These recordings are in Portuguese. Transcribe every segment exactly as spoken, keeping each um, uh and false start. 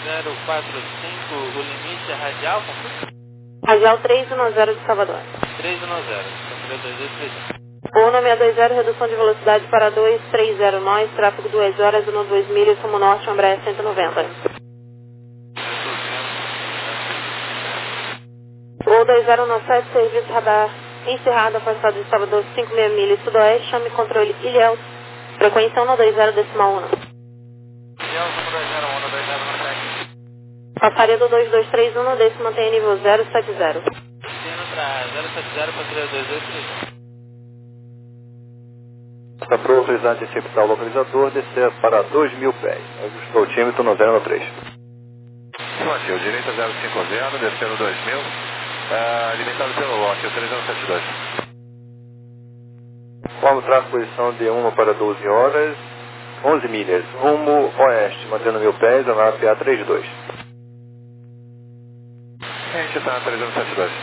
zero quatro cinco, o limite é radial? Radial três um zero de Salvador. três um zero, dois dois três zero. Uno seis dois zero, redução de velocidade para dois três zero nós, tráfego duas horas, uno dois milhas, rumo norte, Embraer cento e noventa. Voo dois zero nove sete, serviço radar encerrado, afastado de Salvador cinco meia milhas sudoeste, chame controle Ilhéus, frequência um dois zero decimal um. Passaria do dois dois três um, desse mantém nível zero sete zero. Destino para zero sete zero para três dois dois três. Está para autorizar de interceptar o localizador, descer para dois mil pés. Ajustou o tímetro no zero três. Lote, direita zero cinco zero, descendo dois mil. Uh, limitado pelo lote, três zero sete dois. Conforme o tráfego, posição de uma para doze horas, onze milhas. Rumo oeste, mantendo mil pés, a nave P A trinta e dois. A gente está três zero sete dois.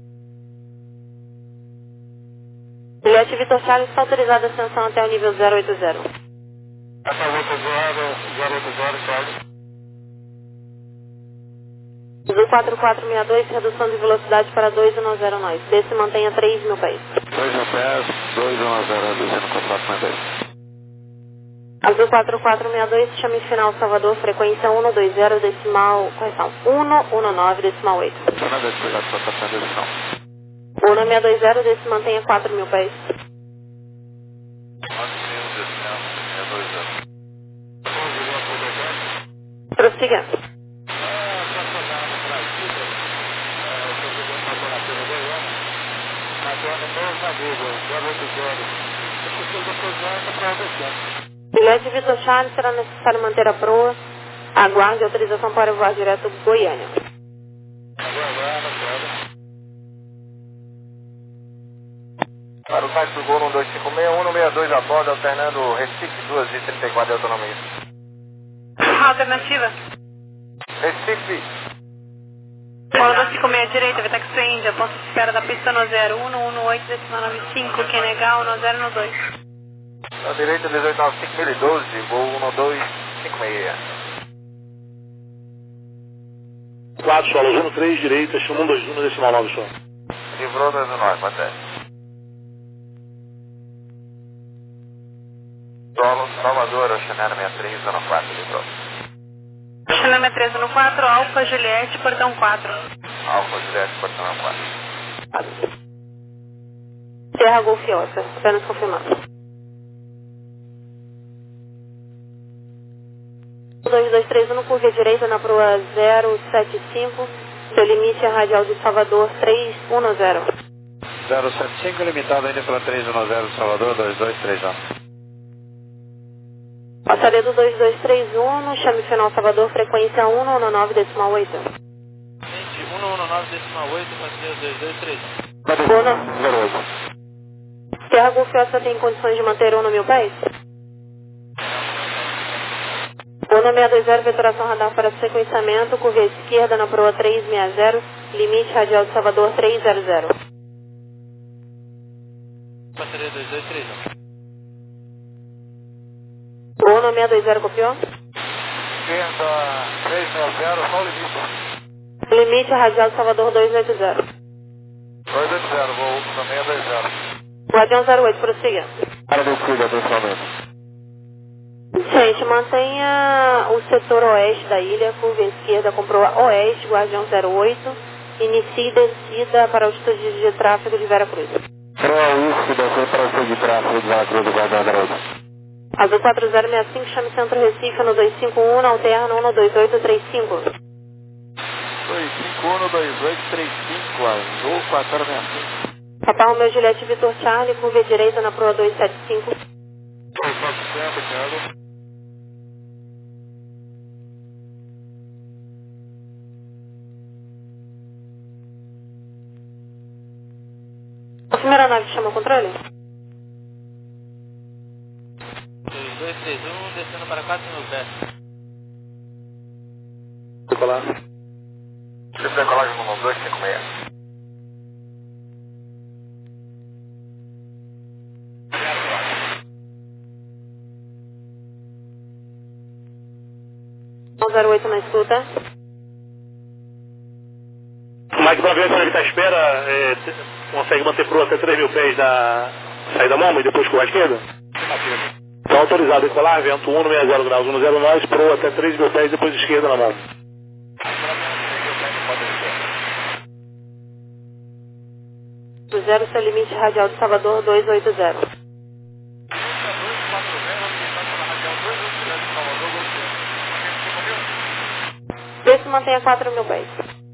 Juliette Vitor Charles está autorizada a ascensão até o nível zero oito zero. Essa outra zero oito zero, Charles. Azul quatro quatro seis dois, redução de velocidade para dois um zero nós. Desse mantenha três mil pés. dois mil pés, dois um zero, reduzindo contato com dois. Azul quatro quatro seis dois, chame final Salvador, frequência um dois zero decimal, correção, cento e dezenove decimal oito. Zona dois, cuidado com a estação de edição. uno seis dois zero, desse mantenha quatro mil pés. Prossiga. Juliette Vitor Charles, será necessário manter a proa. Aguarde autorização para voar direto Goiânia. Para o táxi do Gol um dois cinco seis, um seis dois a bordo, alternando Recife duas e trinta e quatro de autonomia. Alternativa. Recife. Polo dois cinco seis direita, Vitex Índia, ponto de espera da pista no zero um um oito decimal nove cinco, Quenegal no zero um dois. Na direita dezoito nove cinco mil e doze, voo um dois cinco seis. quatro solos, um três direita, chama um dois um decimal nove só. Livrou dois um nove, mantém. Solo, Salvador, Oceano sessenta e três, zero quatro, livrou. Oceano sessenta e três, zero quatro, Alfa Juliette, portão quatro. Alfa Juliette, portão quatro. Serra Golf Oscar, apenas confirmar. dois dois três um, curva direita na proa zero sete cinco, seu limite é radial de Salvador três um zero. zero sete cinco, limitado ainda pela três um zero, Salvador, dois dois três um. Passaria do dois dois três um, chame final Salvador, frequência um um nove decimal oito. Gente, um um nove decimal oito, passaria dois dois três. zero oito. Serra Golf Oscar tem condições de manter um no mil pés? Uno seis dois zero, veturação radar para sequenciamento, curva esquerda na proa três seis zero, limite radial de Salvador três zero zero. Passaria dois dois três. Uno seis dois zero, copiou? Esquerda três seis zero, só o limite. Limite radial de Salvador dois oito zero. dois oito zero, voo seis dois zero. Guardião zero oito, prossiga. Para descida, atenção. Gente, mantenha o setor oeste da ilha, curva esquerda com proa oeste, Guardião zero oito, inicie descida para altitude de tráfego de Vera Cruz. Proa isso, descer para o sul de tráfego de Vera Cruz, Guardião zero oito. Azul quatro zero seis cinco, chame Centro Recife no dois cinco um, alterna um dois oito três cinco. dois cinco um, dois oito três cinco, Azul quatro zero seis cinco. Papa Romeu Juliette Vitor Charlie, curva direita na proa dois sete cinco. dois sete cinco, Thiago. A primeira nave chama o controle? dois dois três um, descendo para quatro mil pés. Decolar. Decolagem no dois cinco seis. zero oito na escuta. Mike Braviante, para evitar a espera, é, t- consegue manter proa até três mil pés da saída da Moma e depois com a esquerda? Está autorizado a decolar, vento um no sessenta graus, um no zero nove, proa até três mil pés depois esquerda na Moma. Zero, seu limite radial de Salvador dois oito zero. Vê se mantenha quatro mil pés.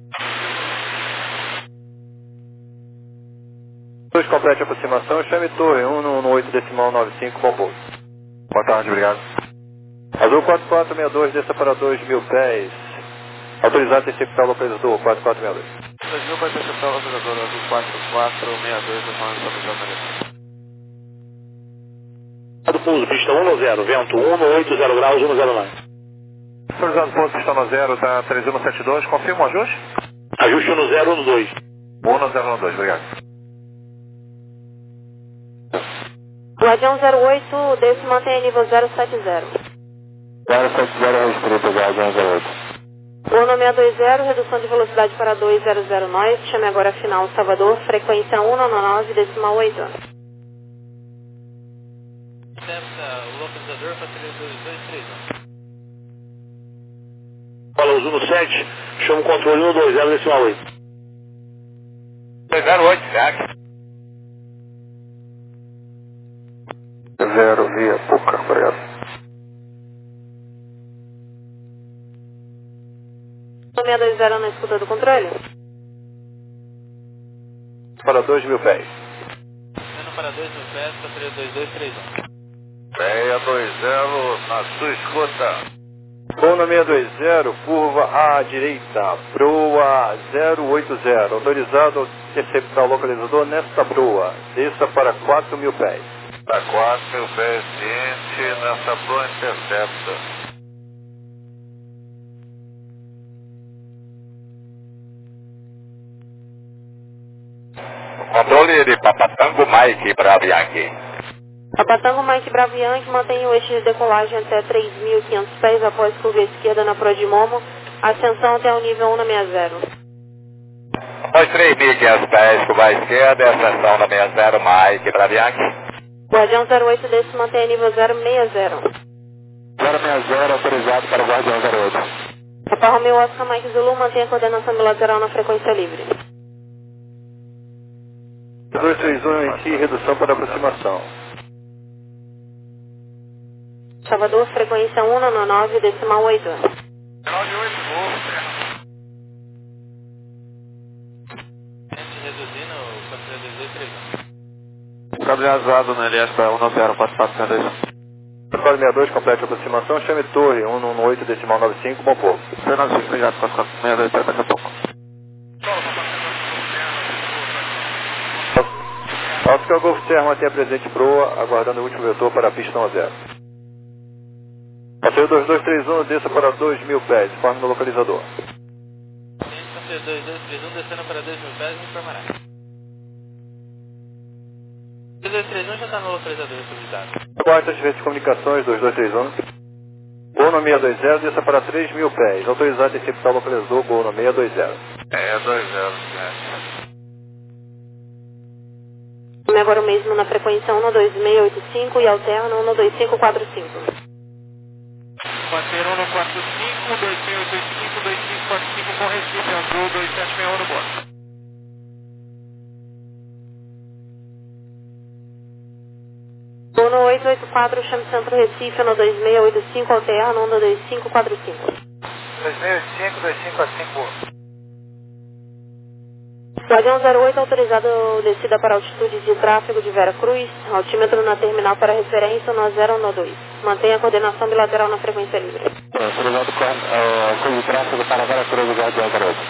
dois complete a aproximação, chame torre um no oito decimal nove cinco, bom pouso. Boa tarde, obrigado. Azul quatro quatro seis dois, desça para dois mil pés. Autorizado a interceptar o localizador quatro quatro seis dois. dois mil para interceptar o localizador azul quatro quatro seis dois, do falando sobre o Do pouso, pista um no zero, vento um no oito zero graus, um no zero nove. Autorizado pouso, pista no zero, tá três um sete dois, confirma o ajuste? Ajuste um no zero, um no dois. um no zero no dois, obrigado. Guardião zero oito, desce e mantém nível zero sete zero. zero sete zero restrito, Guardião zero oito. um no seis dois zero, redução de velocidade para dois zero zero nove, chame agora final Salvador, frequência um no nove decimal oito. Intercepta o localizador para três dois dois três um. Fala Azul no sete, chama o controle no dois zero decimal oito. dois zero oito, Jack. Zero via pouca, obrigado. seis dois zero na escuta do controle. Para dois mil pés. Sendo para dois mil pés para três dois dois três um. seis dois zero na sua escuta. um no seis dois zero, curva à direita, proa zero oito zero. Autorizado a interceptar o localizador nesta proa. Desça para quatro mil pés. Tá quatro mil pés ciente nessa proa intercepta. Controle de Papatango Mike Bravianchi. Papatango Mike Bravianchi mantém o eixo de decolagem até três mil e quinhentos pés após curva esquerda na proa de Momo. Ascensão até o nível um na sessenta. Após três mil e quinhentos pés, curva à esquerda, ascensão na sessenta, Mike Bravianchi. Guardião zero oito desse mantém nível zero seis zero. zero seis zero, autorizado para o Guardião zero oito. Papa Romeo Oscar Mike Zulu mantém a coordenação bilateral na frequência livre. dois três um em si, redução para aproximação. Salvador, frequência um no nove decimal oito. nove oito, Reduzindo para três dois dois três um. Estabilizado no L S para um no zero quatro quatro seis dois. quatro seis dois, complete a aproximação, chame torre um no oito decimal nove cinco, bom pouso. Fernando, obrigado, quatro quatro seis dois, até daqui a pouco. Oscar Golf Serra mantém a presente proa, aguardando o último vetor para a pista um zero. Passeio dois dois três um, desça para dois mil pés, informe no localizador. três dois dois três um, descendo para dois mil pés, informará. três dois três um já está no localizador autorizado. Aguarde as de comunicações dois dois três um. Gol no seis dois zero, desça para três mil pés, autorizado a interceptar o localizador, gol no seis dois zero. seis dois zero, né? Agora o mesmo na frequência um no dois seis oito cinco e alterna um no dois cinco quatro cinco. Bater um no quatro cinco, dois seis oito cinco, dois cinco quatro cinco com Recife, Azul dois sete seis um no bordo. um no oito oito quatro, chame Centro Recife, no dois seis oito cinco, alterna um no dois cinco quatro cinco. dois seis oito cinco, dois cinco quatro cinco. Guardião zero oito, autorizado descida para altitude de tráfego de Vera Cruz, altímetro na terminal para referência no zero no dois. Mantenha a coordenação bilateral na frequência livre. Autorizado com o tráfego para Vera Cruz, Guardião zero oito.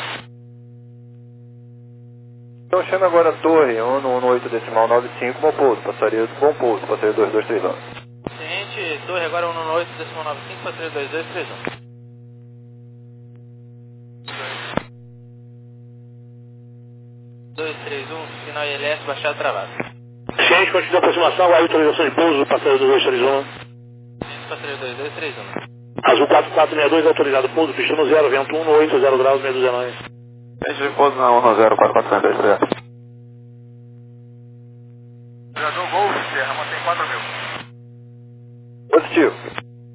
Então chama agora a torre um no oito decimal nove cinco, bom pouso, passaria bom pouso, passaria dois dois três um. Ciente, torre agora um no oito decimal nove cinco para três dois dois três um. dois três um, final I L S, baixado travado. Ciente, continua a aproximação, a autorização de pouso, passageiro do dois três um. Ciente, passageiro dois dois três um. Azul quatro quatro seis dois, autorizado pouso, pista no zero, vento um no oito, zero graus, meia dúzia nós. Deixa de pouso na um no zero, quatro quatro seis dois, zero. Jogador Golf, Sierra, mantém quatro mil. Positivo.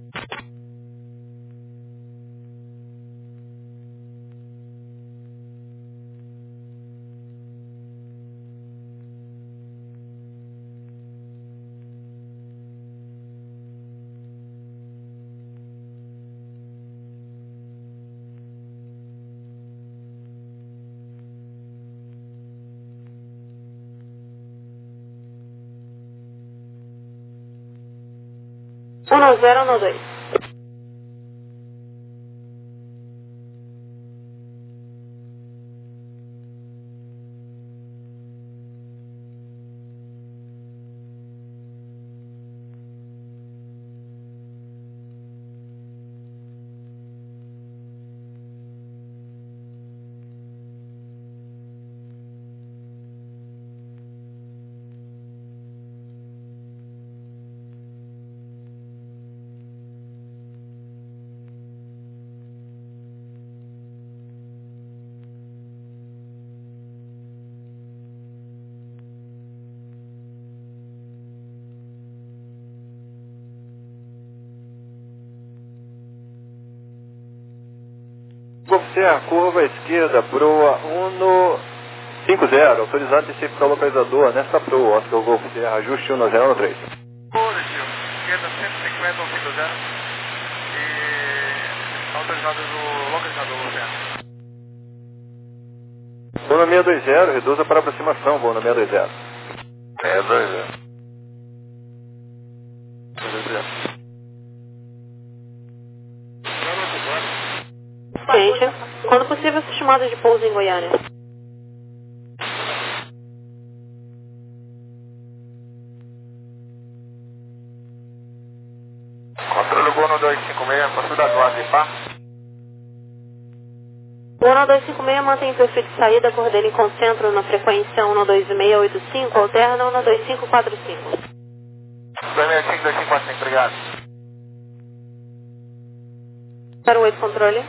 um no zero, um no dois. Sierra, curva esquerda, proa um no cinco zero, autorizado antecipo localizador nesta proa, Oscar Golf Sierra, ajuste um no zero no três. Positivo, esquerda cento e cinquenta, um cinco zero. E autorizado do localizador, Sierra. Voo no seis dois zero, reduza para aproximação, voo no seis dois zero. seis dois zero. Gente, quando possível, essa chamada de pouso em Goiânia. Controle Gol no dois cinco seis, possibilidade do Azipar. O um dois cinco seis mantém perfil de saída, coordena e concentra na frequência um dois seis oito cinco, alterna um dois cinco quatro cinco. dois seis cinco, dois cinco quatro cinco, obrigado. zero oito, controle.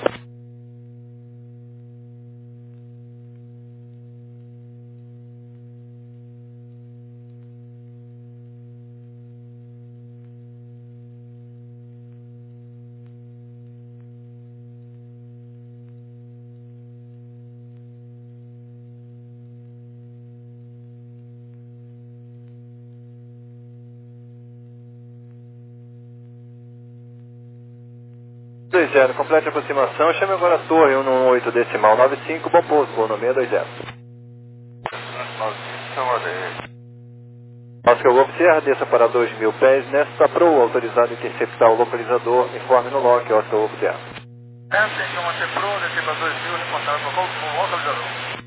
dois zero, complete a aproximação, chame agora a torre um no oito decimal nove cinco, bom pouso, voo no seis dois zero. Oscar Golf Sierra, desça para dois mil pés, nesta proa, autorizado a interceptar o localizador, informe no lock, Oscar Golf Sierra. Atenção, manter pro, descer para dois mil, reportado no localizador.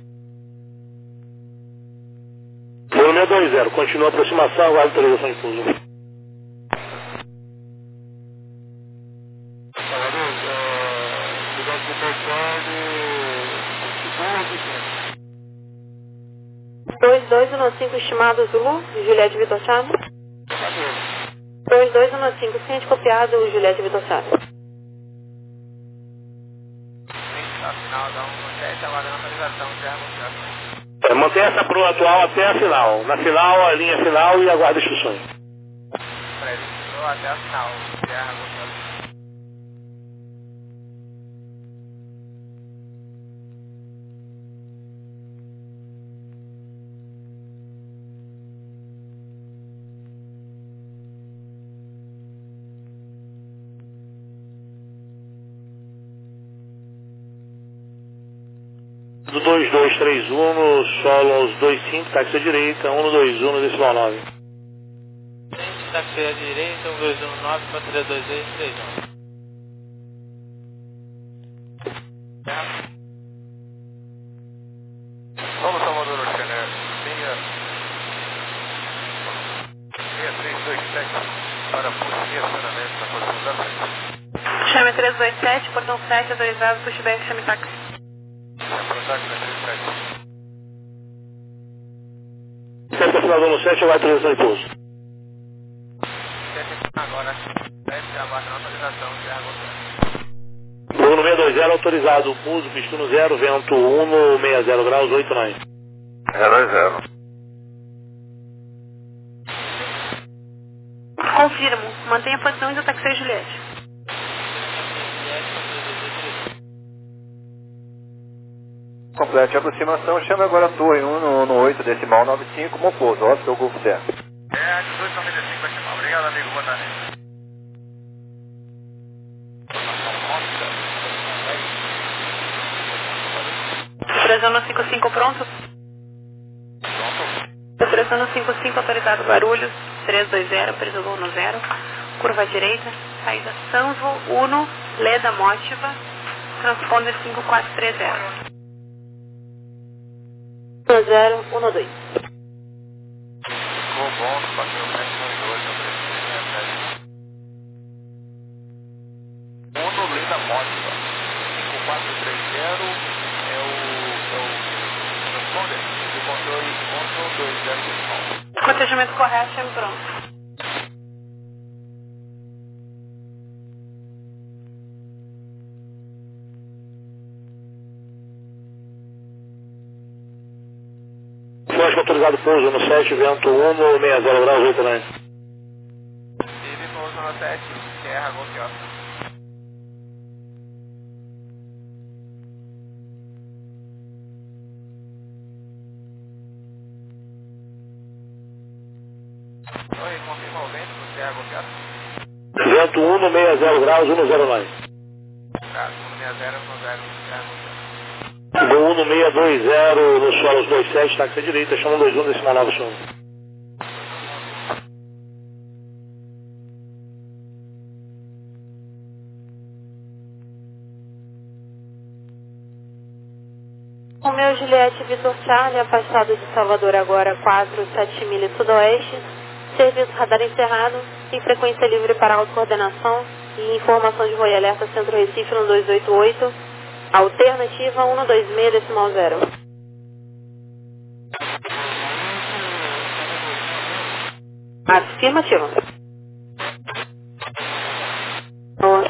Voo no seis dois zero, continua a aproximação, aguarda autorização de pouso. dois dois um cinco, estimado Zulu, Juliette Vitor Chaves. dois dois um cinco, ciente copiado, Juliette Vitor Chaves. É, mantenha essa proa atual até a final. Na final, a linha final e aguarda instruções. Até a final, Do dois dois três um no solo aos dois cinco, táxi à direita, um no dois um no decimal nove. Táxi à direita, um dois um nove, quatro dois dois três um. Vamos, Salvador Oceané, linha seis três dois sete para push e acionamento na posição da frente. Chame três dois sete, portão sete, autorizado, pushback, chame táxi. Sete afinador no sete, vai autorização de pouso. Agora, sete aguarda a autorização de água. um seis dois zero, autorizado, pouso, pistuno zero, vento um seis zero graus, oito nove. zero zero. Confirmo. Mantenha a posição de taxi Juliette. Complete a aproximação, chame agora a torre um no, no oito decimal nove cinco, Moposo, Oscar Golfo Certo. É, dezoito noventa e cinco vai chamar. Obrigado, amigo. Boa tarde. Operação no cinco cinco pronto? Operação no cinco cinco autorizado Guarulhos, três dois zero, preso gol no zero, curva direita, saída Sanvo, Uno, Leda Mótiva, transponder cinco quatro três zero. um zero um dois. Ficou bom, bateu sete dois dois, Uno, Leda Mótiva, cinco quatro três zero é o, é o transponder, o controle um dois zero. Protegimento correto, chame pronto. Flasco autorizado pouso no sete, vento um seis zero graus, oito nove. Tive pouso no sete, Serra, Golf Oscar. Oi, confirma o vento no Serra, Golf Oscar. Vento um seis zero graus, um zero nove. Tá, um seis zero, um zero, Serra, Golf Oscar. Do um seis dois zero no solo dois sete, táxi à direita, chama dois um decimal nove chama. O meu Juliette Vitor Charlie, afastado de Salvador agora quatro sete milhas sudoeste, serviço radar encerrado, em frequência livre para autocoordenação e informação de voo e alerta Centro Recife no dois oito oito, alternativa um dois seis decimal zero. Afirmativo. Boa.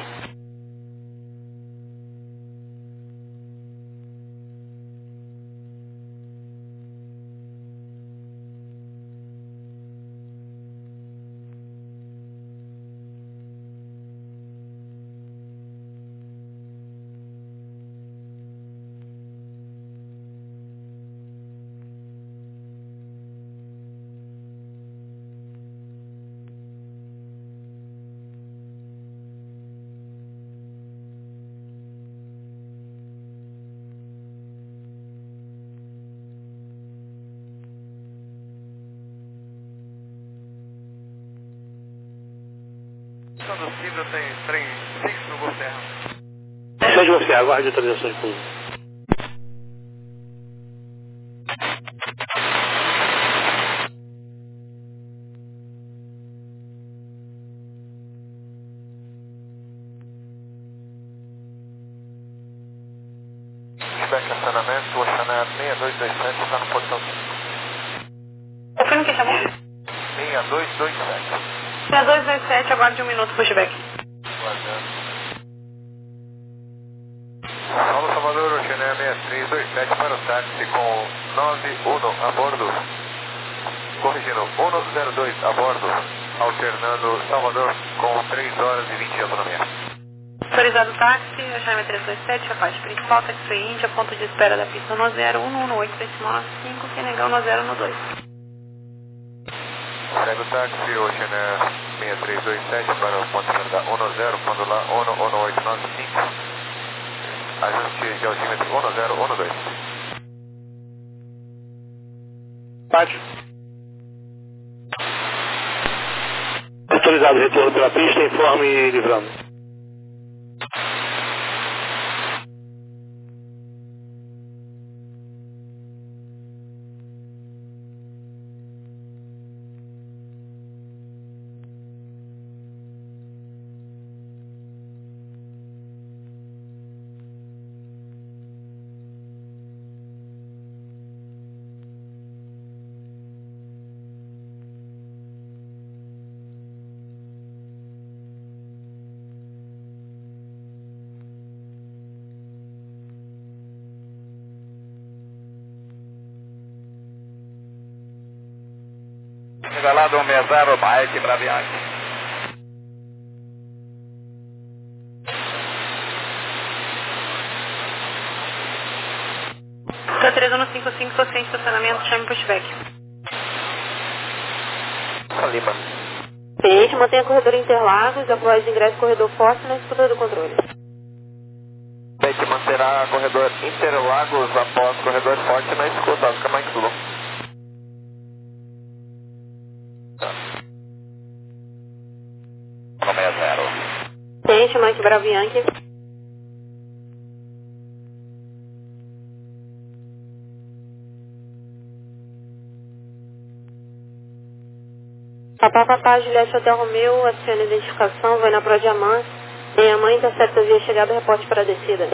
Quando possível tem trem fixo no Golf Terra. Sede você, aguarde autorização de pouso. Feedback acionamento, Oceanar seis dois dois sete, está no portão cinco. Foi no que chamou? seis dois dois sete. seis dois dois sete, aguarde um minuto, pushback. Guardando. Paulo Salvador, Oceanar seis três dois sete para o táxi com nove um a bordo. Corrigindo, um zero dois a bordo. Alternando Salvador com três horas e vinte de autonomia. Autorizado táxi, Oceanar três dois sete, a parte principal, taxi Índia, ponto de espera da pista um zero um um oito decimal cinco, Kenegão um zero um dois. Segue o táxi, Oceanar seis três dois sete para o ponto de espera um zero, quando lá um um oito nove cinco. Ajuste de altímetro um zero um dois. Pátio. Autorizado retorno pela pista, informe e livrando. nivelado um seis zero, Mike Braviante. três um cinco cinco, estou sem estacionamento, chame pushback. Lima. Peixe, mantenha corredor Interlagos, após ingresso corredor forte na escuta do controle. Peixe manterá corredor Interlagos após corredor forte na escuta, Oscar Mike Zulu. seis zero. Peixe, Mike Bravo Yankee. Papá, papá, Juliette Hotel Romeu, aciona a identificação, vai na Pro Diamante. Minha mãe intercepta via chegada, reporte para a descida.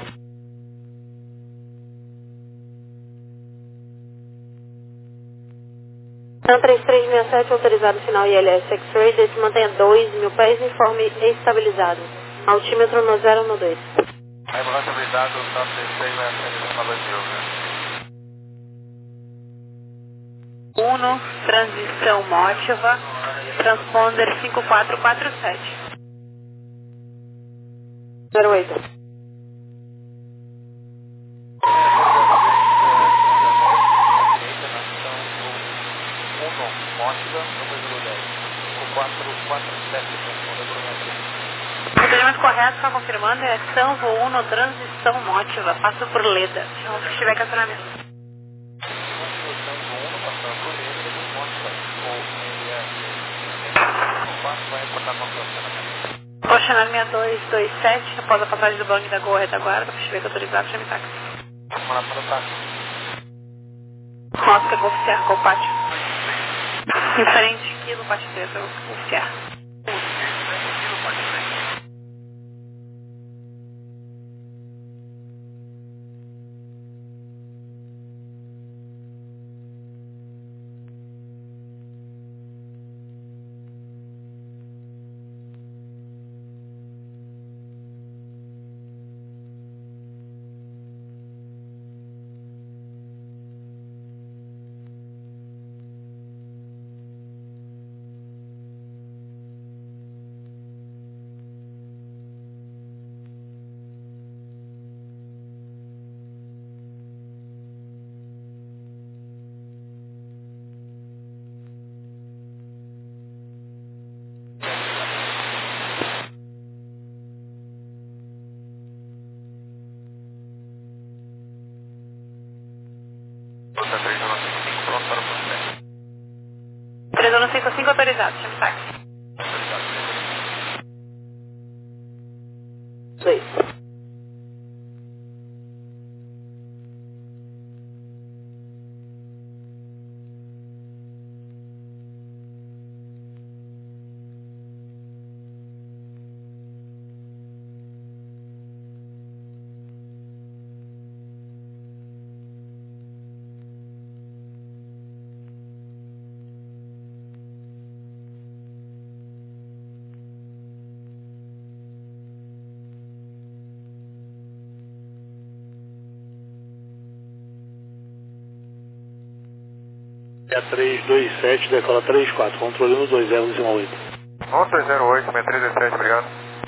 Então, três três seis sete, autorizado final I L S X-Ray, desse mantenha dois mil pés, informe estabilizado. Altímetro no zero no dois. Aí, estabilizado, tá três três seis sete, falou de novo, né? Uno, transição mótiva, transponder cinco quatro quatro sete. zero oito. Procedimento correto, só confirmando, é Sanvo Uno, transição mótiva, passo por Leda. Se estiver estacionamento. Oceanar seis dois dois sete, após a passagem do banco da Gol retaguarda, puxei autorizado, chame táxi. Oscar, Golf Sierra, Golf Pátio. Em frente, quilo, Pátio três, Golf Sierra. três um cinco cinco autorizado, chame táxi. dois. É três dois sete, decola três quatro, controlando dois zero zero oito. um dois zero oito, seis três dois sete, obrigado.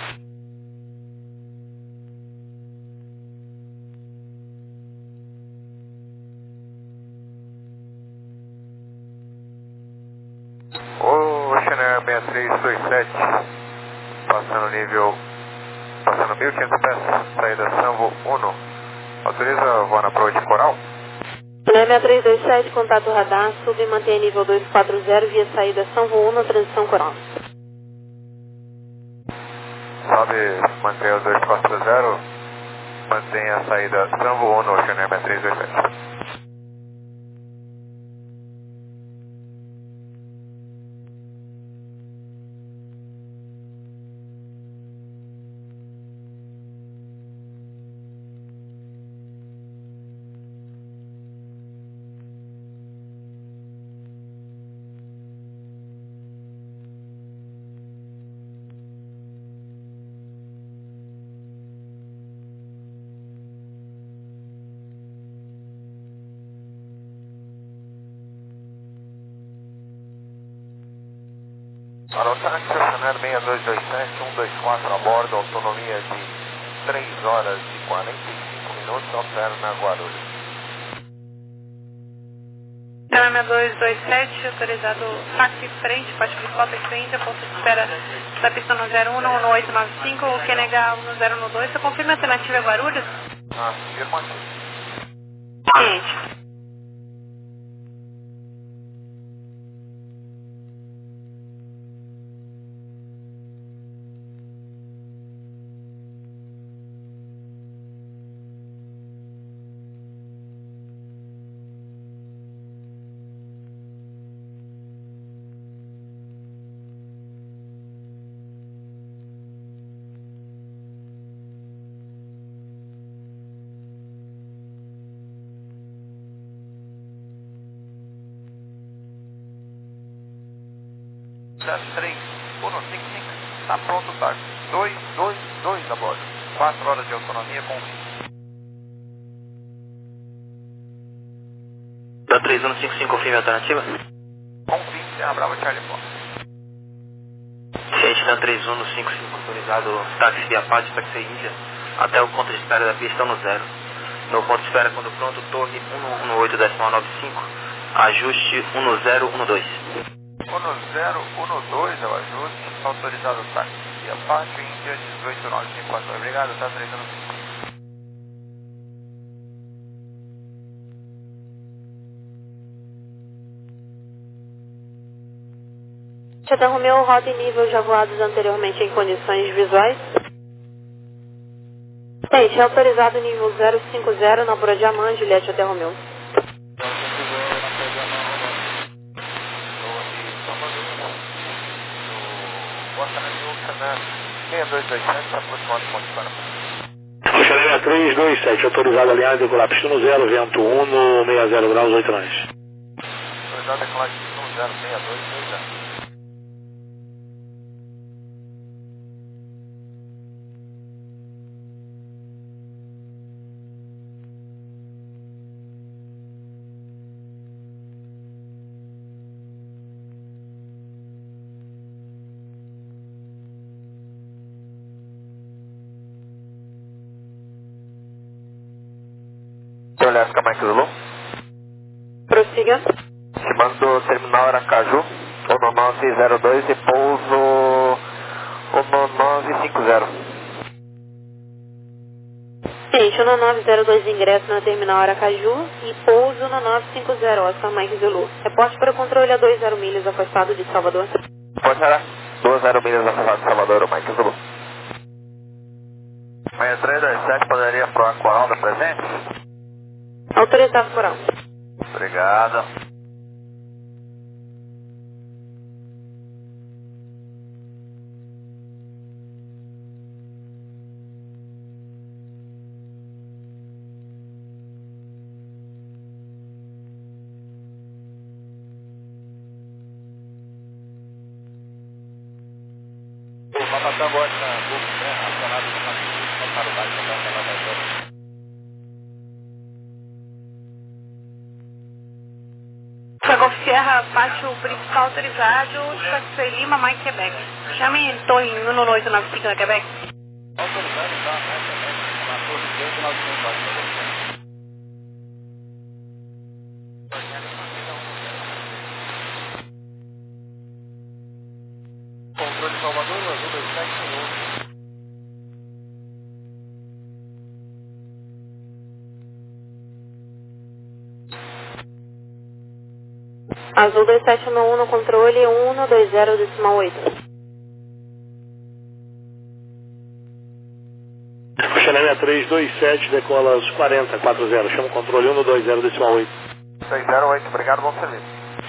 Oceanar seis três dois sete, passando nível, passando mil e quinhentos pés, saída Sanvo Uno. Autoriza voar na approach Coral? seis três dois sete, contato radar, sub e mantém nível dois quatro zero, via saída Sanvo Uno, transição Coral. Sobe, mantém o dois quatro zero, mantém a saída Sanvo Uno, Oceanar seis três dois sete. Para o táxi, Chanel seis dois dois sete, um dois quatro a bordo, autonomia de três horas e quarenta e cinco minutos, alterna Guarulhos. Chanel seis dois dois sete, autorizado táxi frente, pode principal trinta, ponto de espera da pista no zero um no oito nove cinco, o Q N H um zero um dois, você confirma a alternativa é Guarulhos? Afirmativo. Ciente. três um cinco cinco, está pronto o táxi. dois dois dois a bordo. quatro horas de autonomia com Da três um cinco cinco, confirme a alternativa? com vinte, a Brava Charlie Fox. Gente da três um cinco cinco, autorizado táxi Apache, táxi Índia, até o ponto de espera da pista no zero. No ponto de espera, quando pronto, torre um um oito decimal nove cinco, ajuste um zero um dois. um zero um dois é o ajuste, autorizado o táxi Apache, Índia dezoito nove cinco quatro. Obrigado, tá três um cinco. Tata Romeo, roda e nível já voados anteriormente em condições visuais. Gente, é autorizado nível zero cinco zero na Bora Diamante, Juliette Tata Romeo. seis dois dois sete, está aproximado do ponto de para. O Chanel seis três dois sete, autorizado alinhado, decolar pista no zero, vento um no sessenta graus, oito nós. Autorizado decolar pista no zero seis dois dois zero. Alaska Mike Zulu. Prossiga. Comando do terminal Aracaju, um nove zero dois e pouso um nove cinco zero. Gente, um nove zero dois ingresso na terminal Aracaju e pouso no nove cinco zero, Oscar Mike Zulu. Reporte para o controle a dois zero milhas afastado de Salvador. Pode parar. dois zero milhas afastado de Salvador, Mike Zulu. seis três dois sete, poderia falar com a onda presente? Autorizado por alto. Obrigado. Matatã Bote na Google, né? Acionado no Matatã, para o baixo da Matatã. Chegou Sierra, pátio principal autorizado, Taxi Lima, Mike Quebec. Chame Torre um oito nove cinco da Quebec. Autorizado, tá? Na Torre dois nove cinco quatro. Controle Salvador, azul dois sete um. Azul dois sete um um no controle, um dois zero decimal oito. Chanel seis três dois sete, decola aos quarenta, quatro zero, chama o controle um dois zero decimal oito. seis zero oito, obrigado, bom serviço.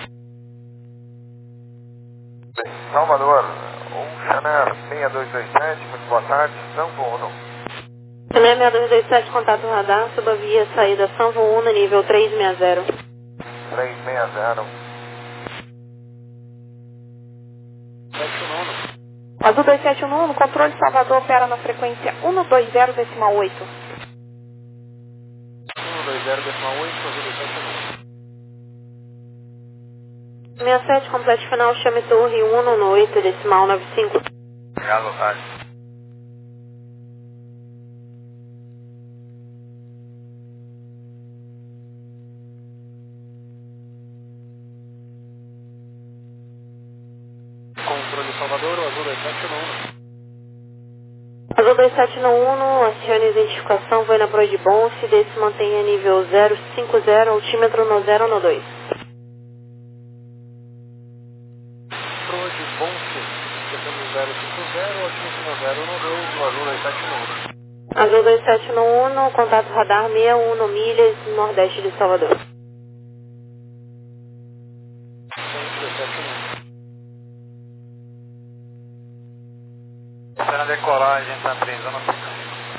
Salvador, um Chanel seis dois dois sete, muito boa tarde, São Paulo. Chanel seis dois dois sete, contato radar, suba via saída São Paulo, nível três seis zero. três seis zero. Azul dois sete um um, no controle Salvador opera na frequência um dois zero decimal oito. um dois zero decimal oito, azul dois sete um. sessenta e sete, complete final, chame torre cento e oito, decimal noventa e cinco. Obrigado, boa tarde. Controle Salvador, o azul dois sete um um. Azul dois sete um um, acione a identificação, vai na Proa de Bonfe, desse mantenha nível zero cinco zero, altímetro no zero um dois. Proa de Bonfe, descendo zero cinco zero, altímetro no zero um dois, o azul dois sete um um. Azul dois sete um um, contato radar sessenta e um milhas, nordeste de Salvador. Esperando a decolagem, está três anos cinco.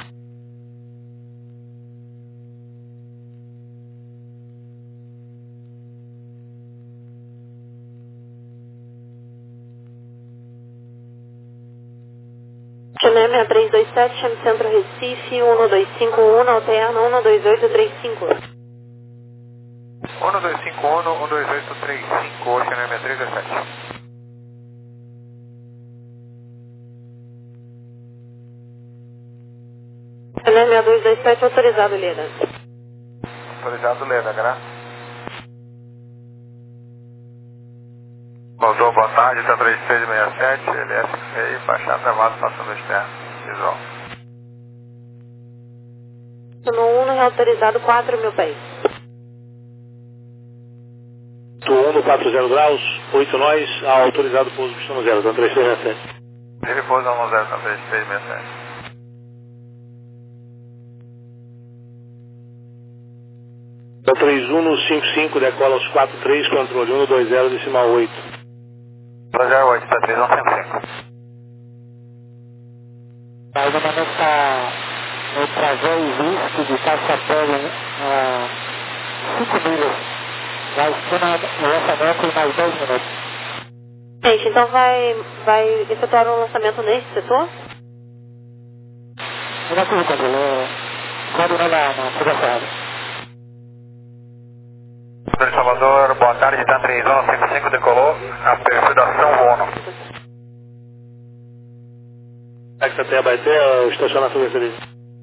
Chame sessenta e três dois sete, chame Centro Recife, um dois cinco um, alterna um dois oito três cinco. um dois cinco um, um dois oito três cinco, Ocean sessenta e três dois sete. Chame sessenta e dois dois sete, autorizado, Leda. Autorizado, Leda, graças. Voltou, boa tarde, está três três seis sete, L S seis, baixar travado, passando externo, visual. Chame um, autorizado quatro mil pés. um quatro zero graus, oito nós, autorizado pouso pistão zero, então três três seis sete. Ele pousa um zero, está três três seis sete. Então três um cinco cinco, decola aos quatro três, controle um dois zero, decimal oito. um zero oito, está três um cinco cinco. Aí no momento está no través visto de Caçapé a cinco milhas. Vai ser o lançamento em mais dez minutos. Gente, então vai, vai efetuar um lançamento nesse setor? Eu não consigo controlar. Quando não na na segunda-feira. Salvador, boa tarde, está três um cinco cinco, decolou, a perfil da São Uno. Taxa até abater, estacionar a sobreferência.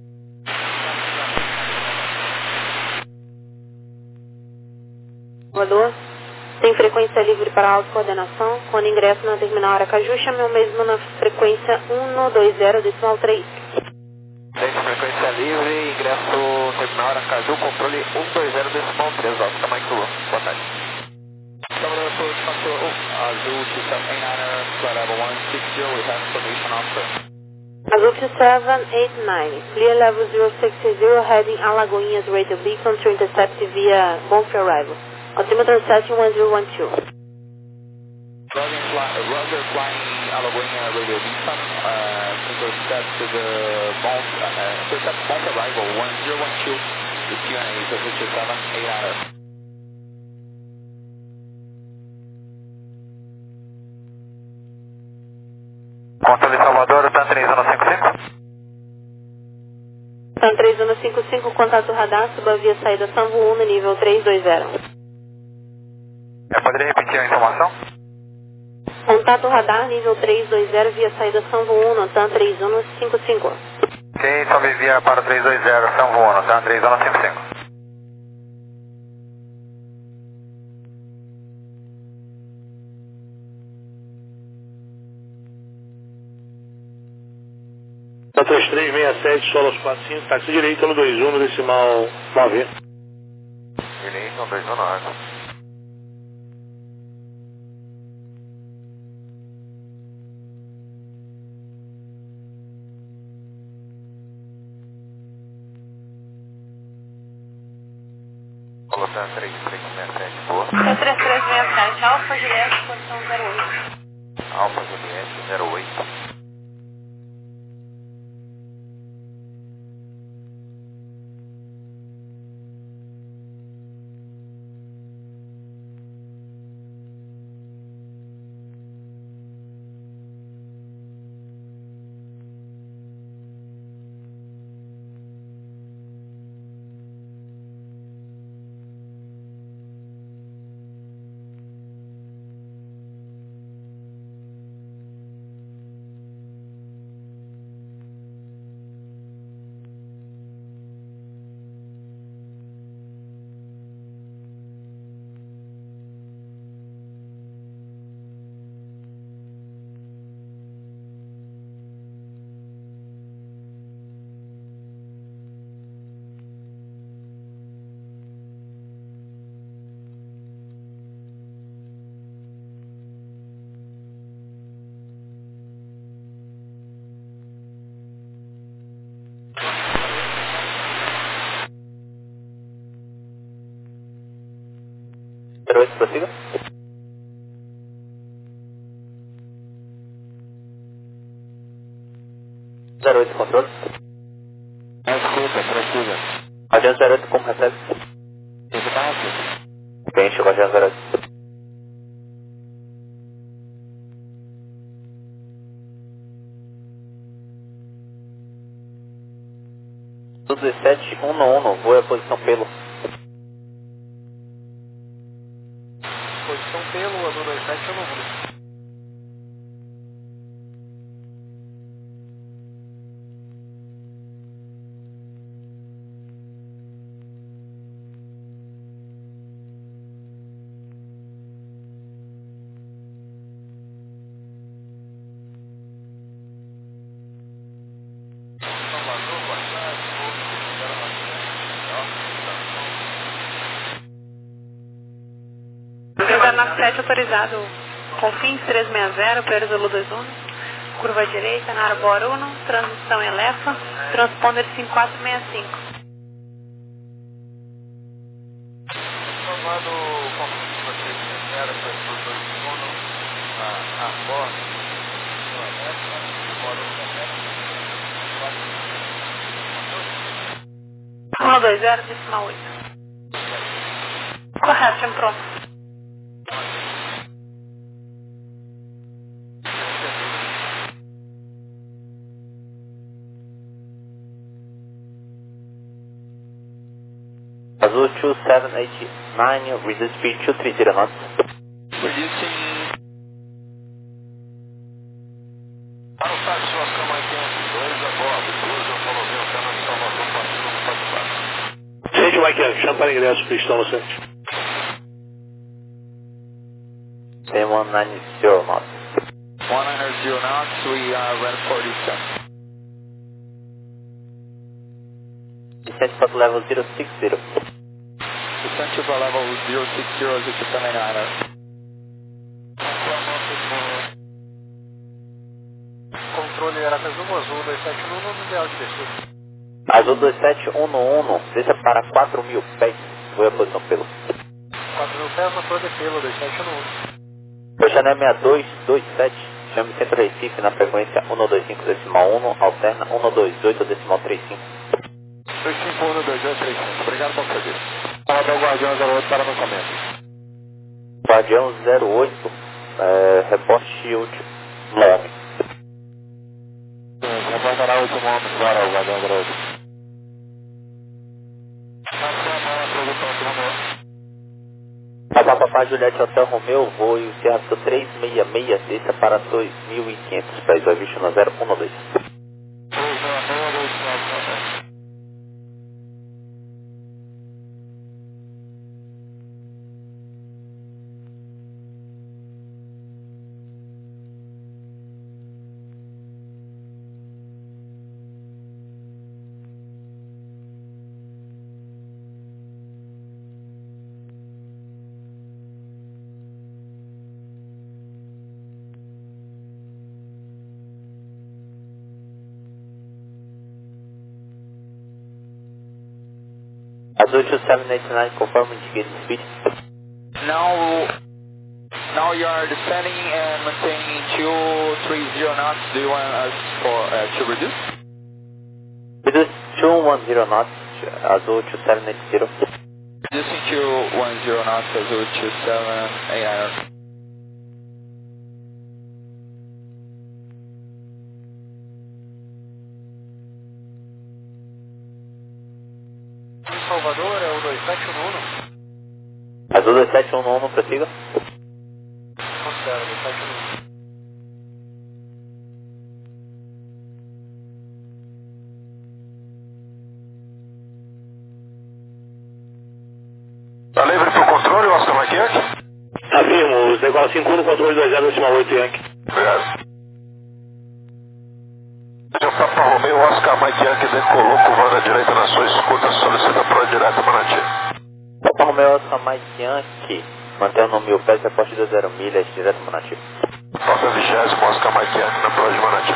Salvador, tem frequência livre para autocoordenação. Quando ingresso na terminal Aracaju, chame o mesmo na frequência um dois zero, decimal três. Tem frequência livre, ingresso terminal Aracaju, controle um dois zero, decimal três, alto, tamanho do boa tarde. Salvador approach control, Azul two seven eight niner, flight level one six zero, we have formation officer. Azul two seven eight nine, clear level zero six zero, heading Alagoinhas radio beacon to intercept via Bonfe arrival. Altimeter setting one zero one two. Roger, fly, Roger flying Alagoinha radio beacon, uh, intercept the Bonf, uh, intercept Bonf arrival one zero one two, the T N A is Azul two seven eight niner. Controle Salvador, está três um cinco cinco. Então três um cinco cinco, contato radar, suba via saída São Volume, nível três dois zero. É, poderia repetir a informação? Contato radar, nível três dois zero, via saída São Volume, TAM três um cinco cinco. Quem só vivia para o três dois zero, São Uno, tá? três um cinco cinco. três três seis sete, solo aos quatro cinco, táxi direito no dois um, no decimal nove. Direito no dois um nove. Colocando três três seis sete, boa. três três seis sete, Alfa Juliette, posição zero oito. Alfa Juliette zero oito. oito, prossiga. zero oito, controle. Escuta, prossiga. Guardião zero oito, como recebe? Isso tá aqui. Preenche, Guardião zero oito. dezessete, um no um, voe a posição pelo. Posição pelo, Azul dois sete, eu não vou. nove sete autorizado Confins trezentos e sessenta, Pedro Zulu dois um, curva direita, na Arbor um, transição Elefa, transponder cinco quatro seis cinco. Informado Confins trezentos e sessenta, Pedro dois um, na Arbor, um dois zero, decimal oito. Correto, time pronto. Azul two seven eight nine, reduce speed two three zero knots. Reducing. Para o táxi Oscar Mike dois a bordo, duas automóvel, Fernando Salvador, partindo do quatro quatro. Gente, Mike Yankee, chama para ingresso, pistão no centro. Tem one nine zero knots. one nine zero knots, we are ready for descent. Descent for level zero six zero. Descent to level zero six zero, zero seven nine. Controle Aracaju Azul dois sete um no ideal de descida. Azul dois sete um um, desça para quatro mil pés, voe a posição pelo. quatro mil pés na torre de pelo, dois sete um. Oceané seis dois dois sete, chame Centro Recife na frequência um dois cinco decimal um, alterna um dois oito decimal trinta e cinco. dois cinco um dois dois três cinco, obrigado por saber. Para o Guardião zero oito para lançamento. Guardião zero oito, é, reporte último nome. Reportará o último homem para o Guardião zero oito. Papapá Juliette Hotel Romeu, voo Sierra três seis seis, desça para dois mil e quinhentos pés, vai visto no zero um dois. Azul two seven eight nine, confirm indicated speed. Now, now you are descending and maintaining two three zero knots. Do you want us for uh, to reduce? Reduce two one zero knots, Azul two seven eight zero. Reducing to one zero knots, Azul two seven eight nine. Salvador é o dois sete um um. Azul dois sete um um, prossiga. Considera, dois sete um um. Tá livre para o controle, Oscar Mike Yankee? Afirmo, decola cinco um no controle dois zero decimal oito Yankee. Obrigado. Papa Romeo, Oscar Mike Yankee decolou com voo na direita na sua escuta, solicita para direto Manati. Papa Romeo Oscar Mike Yankee, mantendo mil pés, reporte de zero milhas, direto Manati. Nota vigésimo, Oscar Mike Yankee na prova de Manati.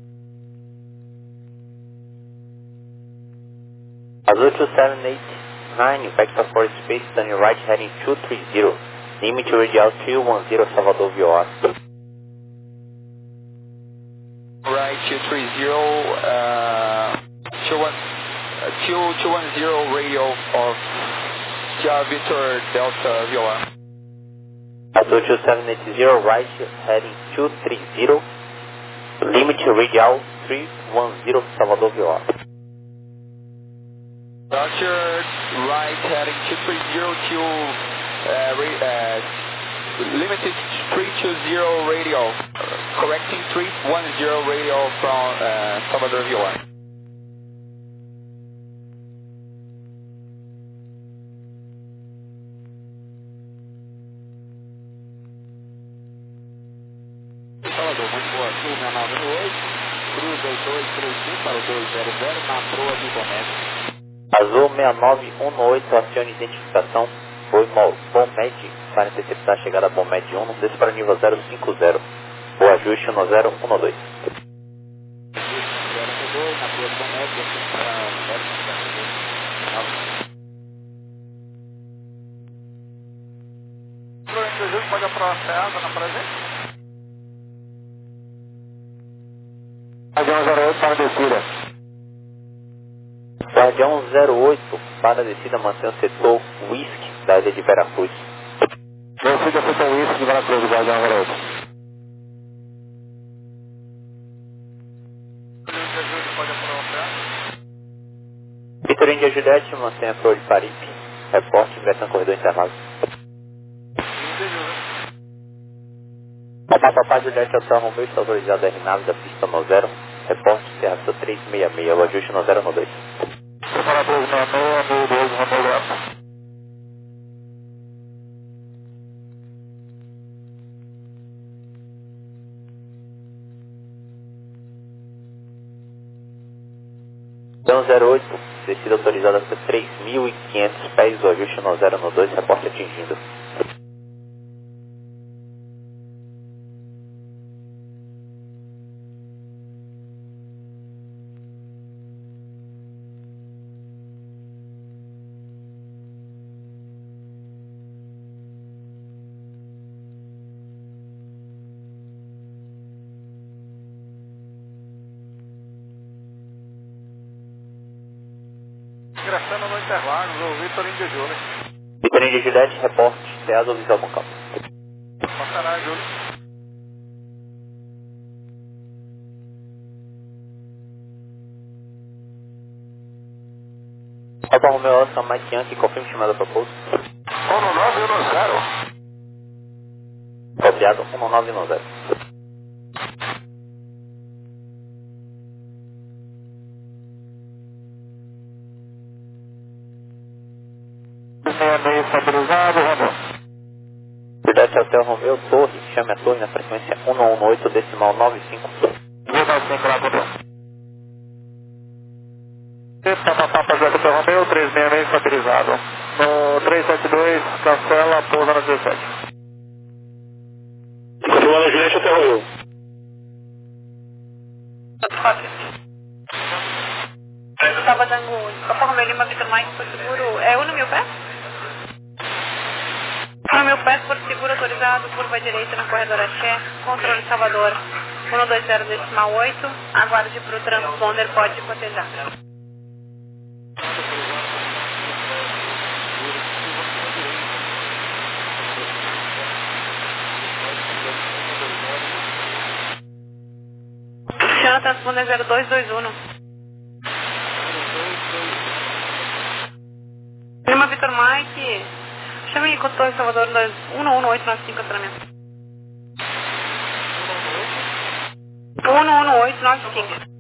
Azul two seven eight nine, vector for space, turning right heading two three zero. Limit radial three one zero, Salvador V O R. Right, two three zero, uh, two one, uh, two two one zero radio of Sierra Victor Delta V O R. Azul two seven eight zero, right heading two three zero. Limit radial three one zero, Salvador V O R. Roger, right heading two three zero to uh, ra uh, limited three two zero radio, uh, correcting three one zero radio from uh, Salvador V O R. Salvador, muito boa, Azul seis nove um oito, cruza o dois três um para o dois zero zero na proa de Bomed. Azul seis nove um oito, acione identificação, foi Bomed, para interceptar a chegada a Bomed um, desce para nível zero cinco zero, o ajuste no zero um dois. zero um dois, na proa de Bomed, desce para zero cinco zero. Pode aproximar a na presente? Guardião zero oito para descida. Guardião zero oito, para a descida, mantenha o setor Whisky da ilha de Veracruz. Descida setor Whisky de Veracruz, Guardião zero oito. Pode aproximar. Vitor Índia Juliette, mantenha a proa de Paripe. Reporte, ingressando corredor intervalo. Papá, papá, Juliette, Hotel Romeu, está autorizado a R-Nave da pista no zero. Reporte, Serra três seis seis, o ajuste no zero um dois. Prepara três seis seis, mil dois, Romeu Grapa. Então zero oito, descida autorizada até três mil e quinhentos pés, o ajuste no zero um dois, reporte atingindo. Ingressando no Interlagos, o Vitor Índia Júlio. Vitor Índia Juliette, reporte, Teado Visual com campo. Passará, Júlio. Alfa Romeo Oscar Mike Yankee, confirme chamada para pouso. um nove um zero. Copiado um nove um zero. seis meio estabilizado, Romeu. Juliette Hotel Romeu, torre, chame a torre na frequência um um oito, decimal nove cinco. vinte e cinco lá, Romeu. Papapá, Projeto Hotel Romeu, três seis seis estabilizado. No três sete dois, cancela, pousa na dezessete. Continuando, Juliette Hotel Romeu. Eu estava dando Papa Romeu Lima Vitor Mike por seguro. É um no meu pé? No meu pé por seguro autorizado, curva direita no corredor Axé, controle Salvador um dois zero decimal oito, aguarde para o transponder, pode cotejar. Cristiano, transponder zero dois dois um. Lima Vitor Mike, chame aí, controle Salvador um um oito nove cinco, cancelamento. um um oito nove cinco.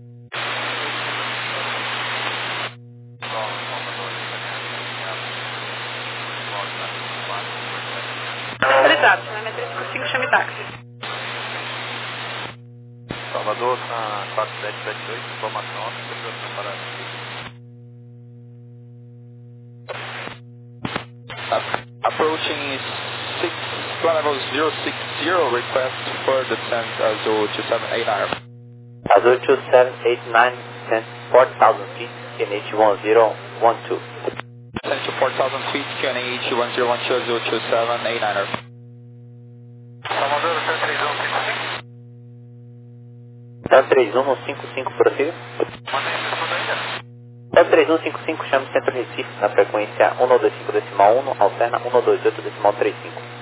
Autorizado, telemetria cinco cinco, chame táxi. Salvador, na quatro sete sete oito, informação, autorização para... Approaching six, flight level zero six zero, request for descent Azul two seven eight nine. Azul two seven eight nine, descent four thousand feet, N H one zero one two. descend to four thousand feet, Q N H one zero one two zero two seven eight niner. Salvador, Hotel três um cinco cinco. Hotel três um cinco cinco, prossiga. Mantém esse escudo ainda? Hotel três um cinco cinco, chama o Centro Recife, na frequência um nove dois cinco decimal um, alterna um nove dois oito decimal trinta e cinco.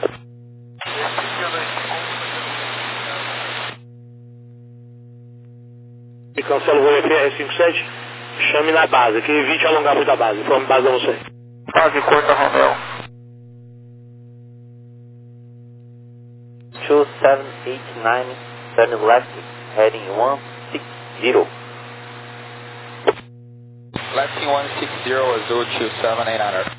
E cancela o voo F R cinquenta e sete, chame na base, que evite alongar muito a base, informe base a você. Base Corta Romeo. two seven eight nine, turn left, heading one six zero. Left one six zero, Azul two seven eight niner.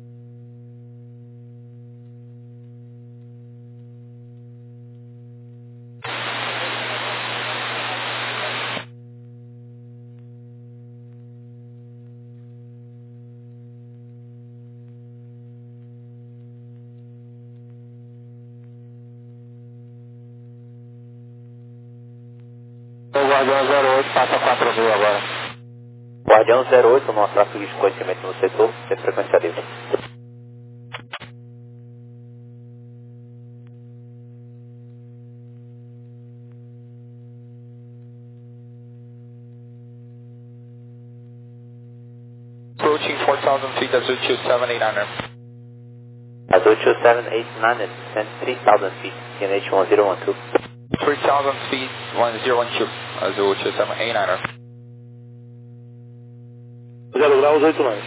O Guardião zero oito passa quatro mil agora. Guardião zero oito, no tráfego de conhecimento no setor, sem frequência livre. Approaching four thousand feet, Azul two seven eight niner. Azul two seven eight nine, descend three thousand feet, Q N H one zero one two. three thousand feet, one zero one two, Azul two seven eight niner. zero graus, oito nós.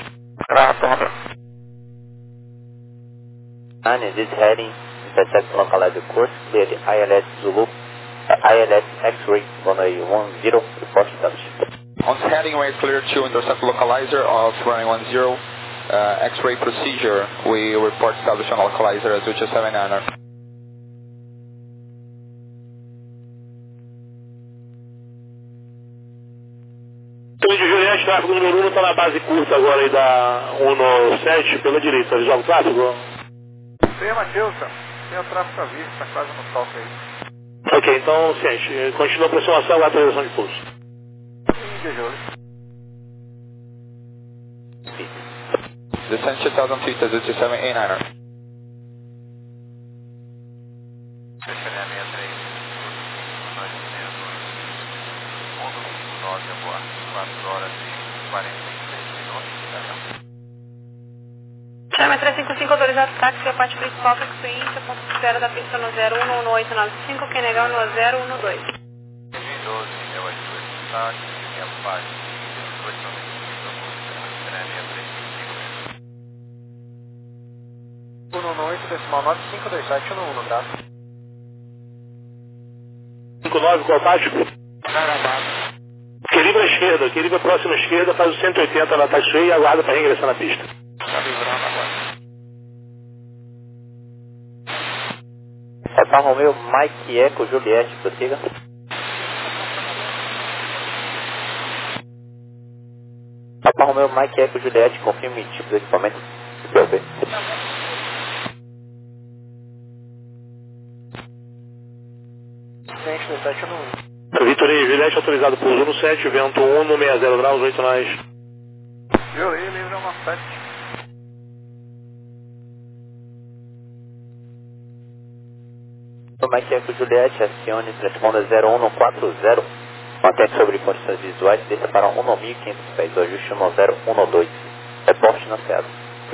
nine is heading, intercept localizer course, clear the I L S Zulu, I L S X-ray, runway one zero, report established. On heading, we are clear to intercept localizer of runway one zero, uh, X-ray procedure. We report established on localizer Azul two seven eight niner. Então, de Juliette, tráfego número um está na base curta agora aí da um sete pela direita. Visual o tráfego? Sim, Matheus, tem o tráfego à vista, está quase no toque aí. Ok, então, ciente. Continua a aproximação e a atualização de pulso. Sim, de Júlio. Descend two thousand feet, Azul two seven eight niner. Deixa eu minha três. Nós temos ponto cinco nove a voar. quatro horas e quarenta e seis minutos. Chama três cinco cinco autorizado táxi, a parte principal para cliente, ponto de espera da pista no zero um um oito nove cinco, que negar no zero um dois. doze, eu acho que táxi, minha parte dezoito noventa e cinco, minha três cinco cinco. um um oito decimal nove cinco dois sete um um, tá? cinco nove, qual tático? Equilíbrio à esquerda, equilíbrio próximo à esquerda, faz o cento e oitenta na taxiway e aguarda para regressar na pista. Tá livrando agora. Alfa Romeo, Mike Eco, Juliette, prossiga. Alfa Romeo, Mike Eco, Juliette, confirme tipo de equipamento. P O B. Gente, dois sete um um. Vitorino, Juliette autorizado por um sete, vento um, sessenta graus, oito nós. Eu ia livrar uma sete. Mike Eco, Juliette, acione, transponder zero um quatro zero. Mantém sobre condições visuais, desça para um mil e quinhentos pés, o ajuste no zero um dois. Reporte na Seada.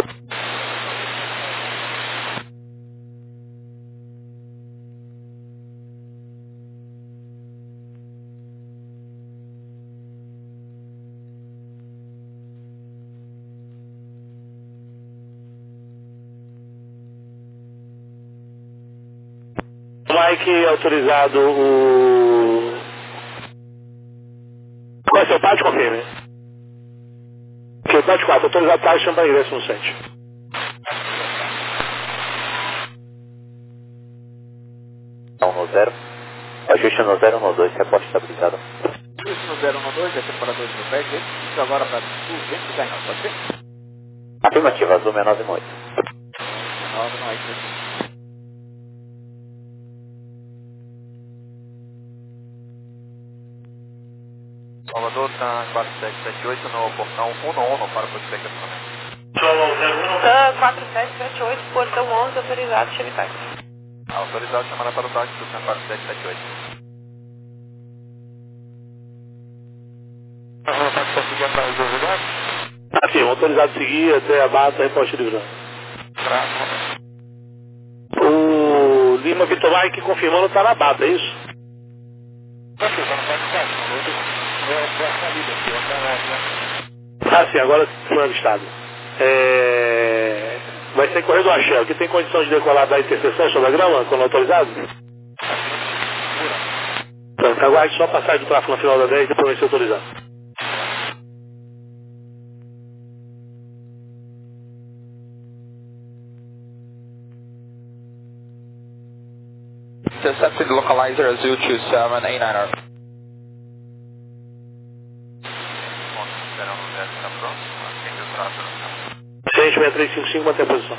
Mike autorizado o... Qual é o seu tático, confirme? Ok, tático quatro, autorizado tático, chama para ingresso no sete. um zero. Ajuste no zero um dois, reporte estabilizado. Ajuste no zero um dois, é temporador de pés, isso agora para urgente ganhar, pode ser? Afirmativa, azul sessenta e nove oito. nove oito. Salvador está quatro sete sete oito no portão um um para o prospecto. Tá quatro sete sete oito, portão onze, autorizado, chame táxi. Autorizado, chamada para o táxi do Sam quatro sete sete oito. O táxi conseguir atrás do lugar? Ah, sim, autorizado a seguir até a bata reposte de grana. O Lima Vitor Mike confirmando está na bata, é isso? Ah, sim, agora foi avistado. É... Vai ser corredor Axel, que tem condição de decolar da interseção sobre a grama, quando autorizado? Pronto, aguarde só a passagem do tráfego na final da dez e depois vai ser autorizado. Intercepted localizer Azul two seven eight niner. seis seis três cinco cinco, mantém a posição.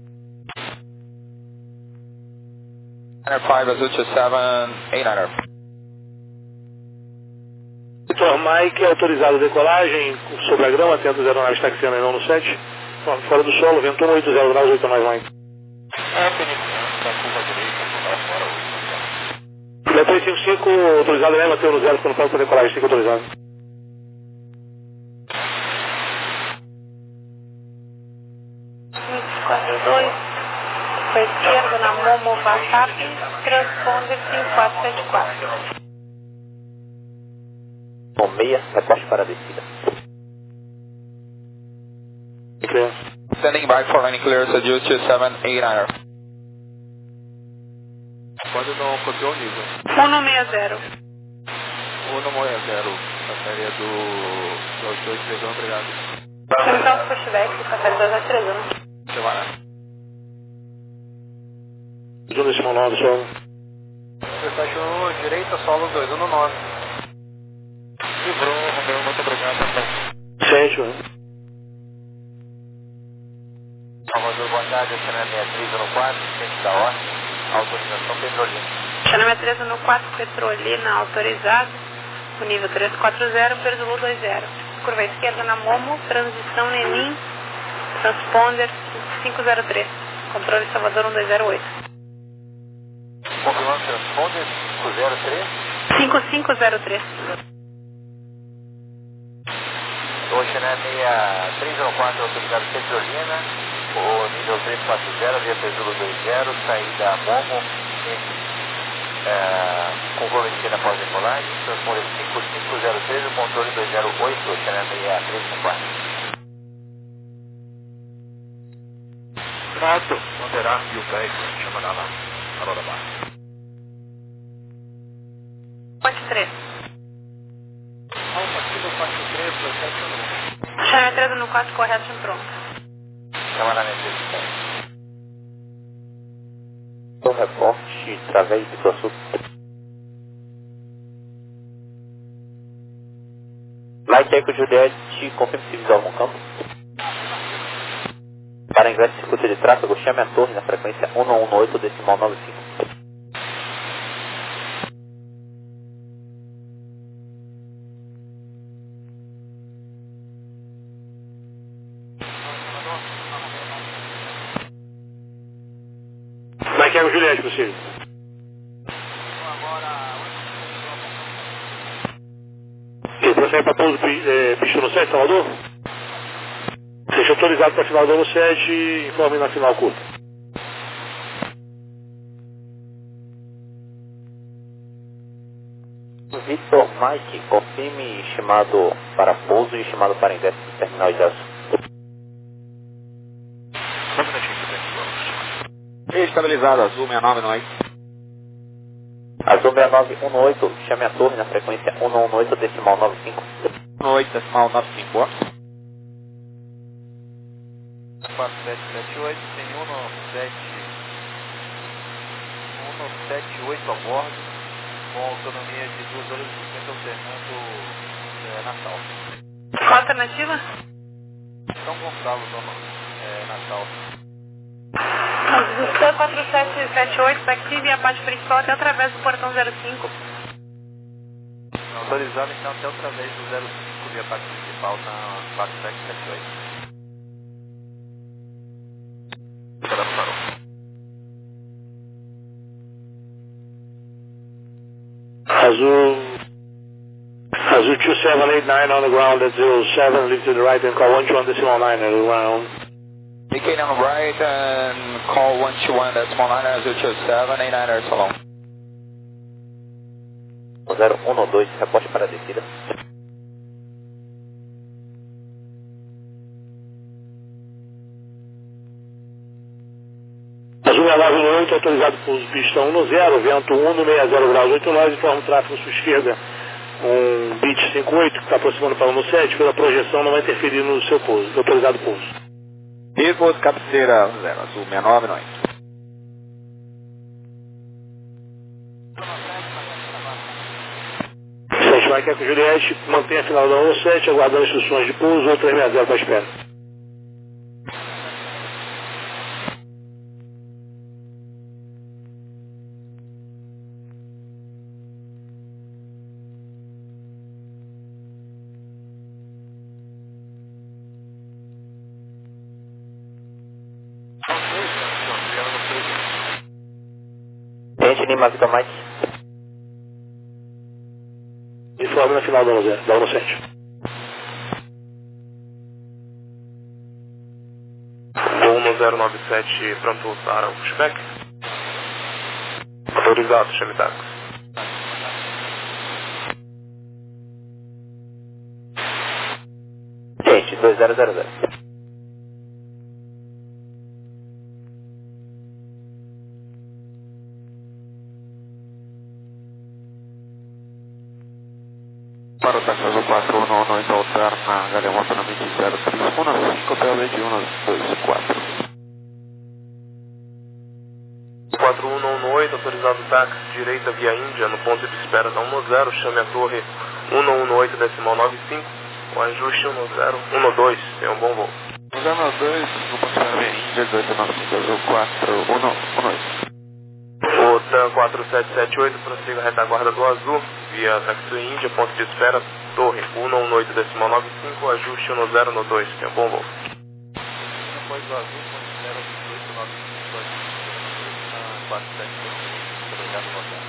niner five Azul two seven eight niner. Vitor Mike, autorizado a decolagem sobre a grama, tendo zero nave taxiando aí não no sete. Fora do solo, vento um oito zero graus, oito nove Mike. É, Felipe, da curva direita, fora oito. três cinco cinco, autorizado mesmo, mantém no zero, quando fala para decolagem, fica autorizado. quatro dois, para a esquerda na Momo WhatsApp, transponder cinco quatro sete quatro. Bom, meia, reposte para a descida. Clear. Standing by for landing clearance Azul two seven eight niner. Quando não copiou o nível. um seis zero. um seis zero, a série do dois dois três um, obrigado. Então, pushback, passagem dois dois três um. Semana. Júnior decimal nove, solo. Despachou direita, solo dois um nove. Livrou, Romeu, muito obrigado. Sente, né? Salvador, boa tarde, Xana seis três um quatro, centro da ordem, autorização Petrolina. Xana três um quatro, Petrolina, autorizado, o nível três quatro zero, Perzulu dois zero. Curva esquerda na Momo, transição Nenim, transponder cinco zero três, controle Salvador um dois zero oito. Confirmando transponder cinco zero três. cinco cinco zero três. Hoje, né, seis três um quatro, autorizado Petrolina, o nível três quatro zero, via Pezulo dois zero, saída Momo, é, comprometida após decolagem, transponder cinco cinco zero três, o controle dois zero oito, Xana seis três um quatro. Pronto, ponderar mil pés, chama lá, parou da barra. Ponte três. Alfa, Kilo, quatro três, dois sete um. Xana três um quatro, correto em pronto. Chama na necessidade. Então, reporte através do Iguaçu. Mike Eco Juliette, confirme se visual no campo. Para ingresso de circuito de tráfego, chame a torre na frequência um um oito decimal nove cinco. Mike Eco Juliette, possível. E para sair para pouso, é, pista no sete, Salvador? Seja autorizado para final do ano sete e informe na final curta. Victor Mike, confirme chamado para pouso e chamado para ingresso do terminal de aço. Estabilizado, Azul sessenta e nove, não é? Azul seis nove um oito, chame a torre na frequência um um oito decimal nove cinco. um oito decimal nove cinco, ó. quatro sete sete oito, tem um sete oito a bordo, com autonomia de duas horas e cinquenta alternando é, Natal. Qual a alternativa? São Gonçalo, dona, é, Natal. Do C quatro sete sete oito, taxi via parte principal até através do portão zero cinco. Autorizado então até através do zero cinco via parte principal na quatro sete sete oito. Azul, Azul two seven eight nine on the ground at zero seven, leave to the right and call one two one decimal nine at the ground. Indicating on the right and call one two one decimal nine at zero two seven eight nine at Salão. zero um dois, reporte para a descida. Azul sessenta e nove um oito, autorizado pouso pista um zero, vento um sessenta graus oito nove, informa o tráfego sua esquerda, um Beach cinquenta e oito que está aproximando para o um sete, pela projeção não vai interferir no seu pouso, autorizado pouso. Depois cabeceira zero, Azul sessenta e nove um oito. sete Mike Eco Juliette, mantenha a final da um sete, aguardando instruções de pouso, ou três sessenta para a espera. Gente, Lima Vitor Mike. Informe na final da um sete. um zero nove sete, pronto para o pushback. Autorizado, chame táxi. Gente, dois zero zero zero. Para o táxi Azul quatro um um oito alterna, galemota na vinte zero três um cinco, P L de um dois quatro. quatro um um oito, autorizado táxi direita via Índia, no ponto de espera da um zero, chame a torre um um oito decimal nove cinco, o ajuste um zero um dois, tenha um bom voo. um zero um dois, no ponto de espera via Índia, dois nove cinco Azul quatro um um oito. O TAM quatro sete sete oito, prossiga a retaguarda do Azul, via Taxi Índia, ponto de espera, torre um um oito decimal nove cinco, ajuste um zero um dois, tenha um bom voo. Depois do Azul, ponto de espera oito nove cinco, quatro sete oito, obrigado, boa tarde.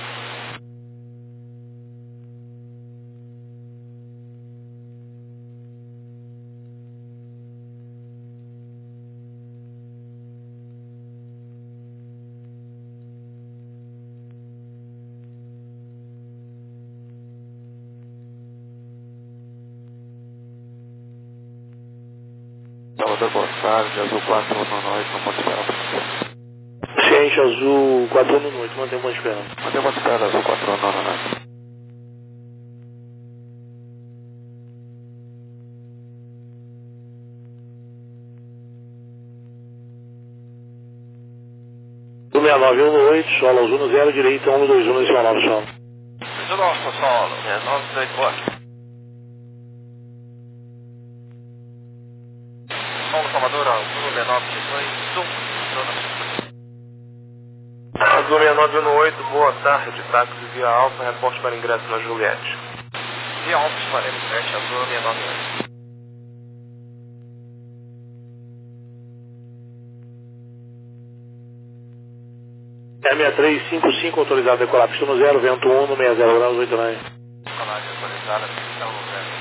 Salvador, boa tarde, Azul quatro um um oito, não pode esperar para você. Ciente, Azul quatro um um oito, mantém uma espera. Mantém uma espera, Azul quatro um um oito. sessenta e nove um oito, solo Azul zero, direita um dois um decimal nove solo. Nossa, solo, é nove dois quatro. Paulo Salvador, Azul sessenta e nove um oito, Azul sessenta e nove um oito, boa tarde, táxi via Alfa, reporte para ingresso na Juliette. Via Alfa, faremos teste, Azul sessenta e nove um oito. R seis três cinco cinco, autorizado a decolar pista no zero, vento um, no sessenta graus oito nove. Decolagem autorizada, pista no zero.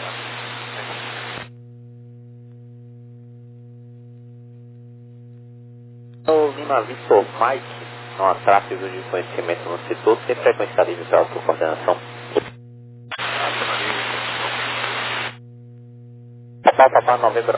O Lima Vitor Mike, não há tráfego de conhecimento no setor, sem frequência livre para a coordenação. Papá, papá, novembro.